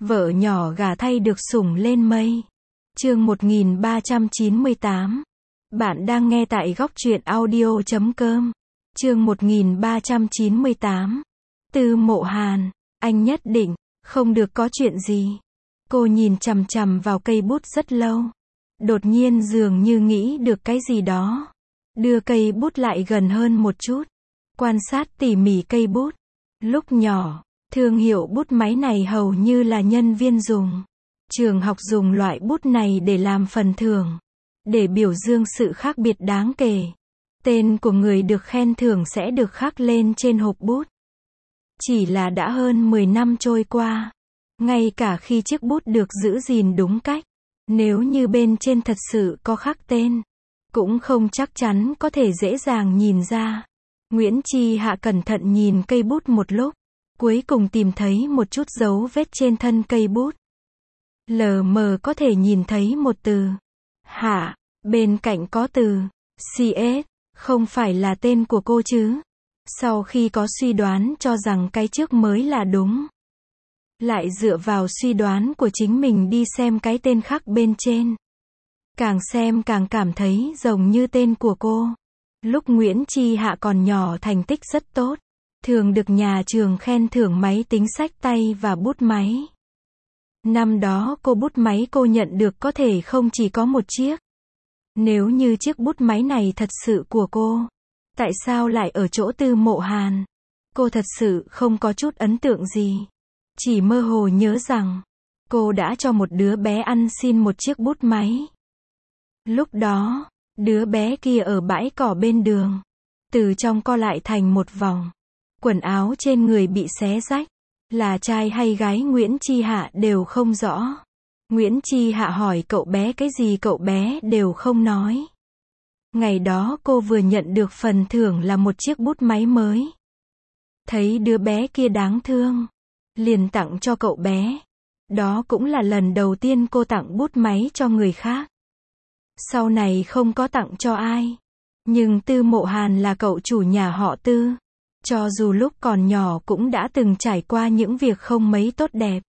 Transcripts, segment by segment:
Vợ nhỏ gả thay được sủng lên mây. Chương 1398. Bạn đang nghe tại góc truyện audio.com. Chương 1398. Tư Mộ Hàn, anh nhất định không được có chuyện gì. Cô nhìn chằm chằm vào cây bút rất lâu. Đột nhiên dường như nghĩ được cái gì đó. Đưa cây bút lại gần hơn một chút. Quan sát tỉ mỉ cây bút. Lúc nhỏ, thương hiệu bút máy này hầu như là nhân viên dùng. Trường học dùng loại bút này để làm phần thưởng. Để biểu dương sự khác biệt đáng kể. Tên của người được khen thưởng sẽ được khắc lên trên hộp bút. Chỉ là đã hơn 10 năm trôi qua. Ngay cả khi chiếc bút được giữ gìn đúng cách. Nếu như bên trên thật sự có khắc tên. Cũng không chắc chắn có thể dễ dàng nhìn ra. Nguyễn Chi Hạ cẩn thận nhìn cây bút một lúc. Cuối cùng tìm thấy một chút dấu vết trên thân cây bút. Lờ mờ có thể nhìn thấy một từ. Hạ, bên cạnh có từ CS, không phải là tên của cô chứ. Sau khi có suy đoán cho rằng cái trước mới là đúng. Lại dựa vào suy đoán của chính mình đi xem cái tên khác bên trên. Càng xem càng cảm thấy giống như tên của cô. Lúc Nguyễn Chi Hạ còn nhỏ thành tích rất tốt. Thường được nhà trường khen thưởng máy tính xách tay và bút máy. Năm đó bút máy cô nhận được có thể không chỉ có một chiếc. Nếu như chiếc bút máy này thật sự của cô, tại sao lại ở chỗ Tư Mộ Hàn? Cô thật sự không có chút ấn tượng gì. Chỉ mơ hồ nhớ rằng, cô đã cho một đứa bé ăn xin một chiếc bút máy. Lúc đó, đứa bé kia ở bãi cỏ bên đường. Từ trong co lại thành một vòng. Quần áo trên người bị xé rách. Là trai hay gái Nguyễn Chi Hạ đều không rõ. Nguyễn Chi Hạ hỏi cậu bé cái gì cậu bé đều không nói. Ngày đó cô vừa nhận được phần thưởng là một chiếc bút máy mới. Thấy đứa bé kia đáng thương. Liền tặng cho cậu bé. Đó cũng là lần đầu tiên cô tặng bút máy cho người khác. Sau này không có tặng cho ai. Nhưng Tư Mộ Hàn là cậu chủ nhà họ Tư. Cho dù lúc còn nhỏ cũng đã từng trải qua những việc không mấy tốt đẹp.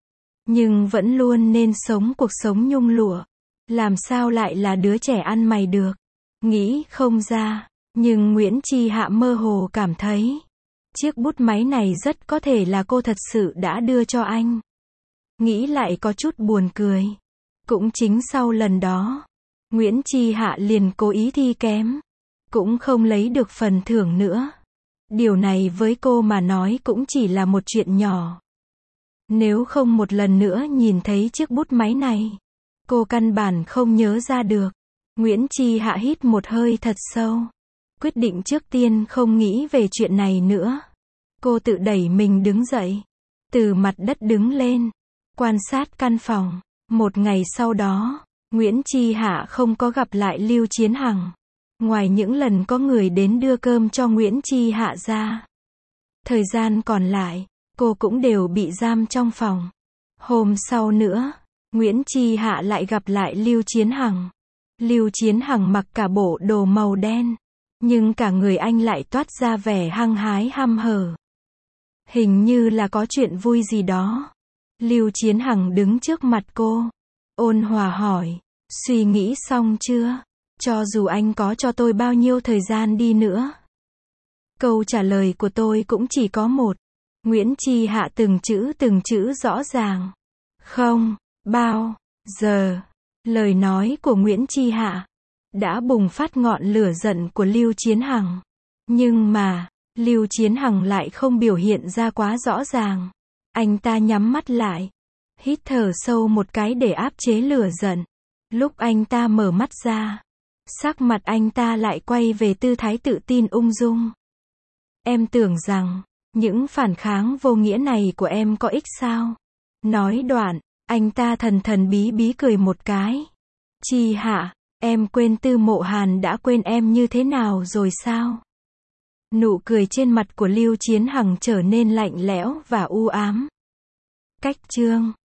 Nhưng vẫn luôn nên sống cuộc sống nhung lụa. Làm sao lại là đứa trẻ ăn mày được. Nghĩ không ra. Nhưng Nguyễn Chi Hạ mơ hồ cảm thấy. Chiếc bút máy này rất có thể là cô thật sự đã đưa cho anh. Nghĩ lại có chút buồn cười. Cũng chính sau lần đó. Nguyễn Chi Hạ liền cố ý thi kém. Cũng không lấy được phần thưởng nữa. Điều này với cô mà nói cũng chỉ là một chuyện nhỏ. Nếu không một lần nữa nhìn thấy chiếc bút máy này, cô căn bản không nhớ ra được. Nguyễn Chi Hạ hít một hơi thật sâu. Quyết định trước tiên không nghĩ về chuyện này nữa. Cô tự đẩy mình đứng dậy. Từ mặt đất đứng lên. Quan sát căn phòng. Một ngày sau đó, Nguyễn Chi Hạ không có gặp lại Lưu Chiến Hằng. Ngoài những lần có người đến đưa cơm cho Nguyễn Chi Hạ ra. Thời gian còn lại, cô cũng đều bị giam trong phòng. Hôm sau nữa, Nguyễn Chi Hạ lại gặp lại Lưu Chiến Hằng. Lưu Chiến Hằng mặc cả bộ đồ màu đen. Nhưng cả người anh lại toát ra vẻ hăng hái hăm hở. Hình như là có chuyện vui gì đó. Lưu Chiến Hằng đứng trước mặt cô. Ôn hòa hỏi. Suy nghĩ xong chưa? Cho dù anh có cho tôi bao nhiêu thời gian đi nữa. Câu trả lời của tôi cũng chỉ có một. Nguyễn Chi Hạ từng chữ rõ ràng. Không, bao giờ. Lời nói của Nguyễn Chi Hạ đã bùng phát ngọn lửa giận của Lưu Chiến Hằng. Nhưng mà, Lưu Chiến Hằng lại không biểu hiện ra quá rõ ràng. Anh ta nhắm mắt lại. Hít thở sâu một cái để áp chế lửa giận. Lúc anh ta mở mắt ra. Sắc mặt anh ta lại quay về tư thái tự tin ung dung. Em tưởng rằng, những phản kháng vô nghĩa này của em có ích sao? Nói đoạn, anh ta thần thần bí bí cười một cái. Chi Hạ, em quên Tư Mộ Hàn đã quên em như thế nào rồi sao? Nụ cười trên mặt của Lưu Chiến Hằng trở nên lạnh lẽo và u ám. Cách chương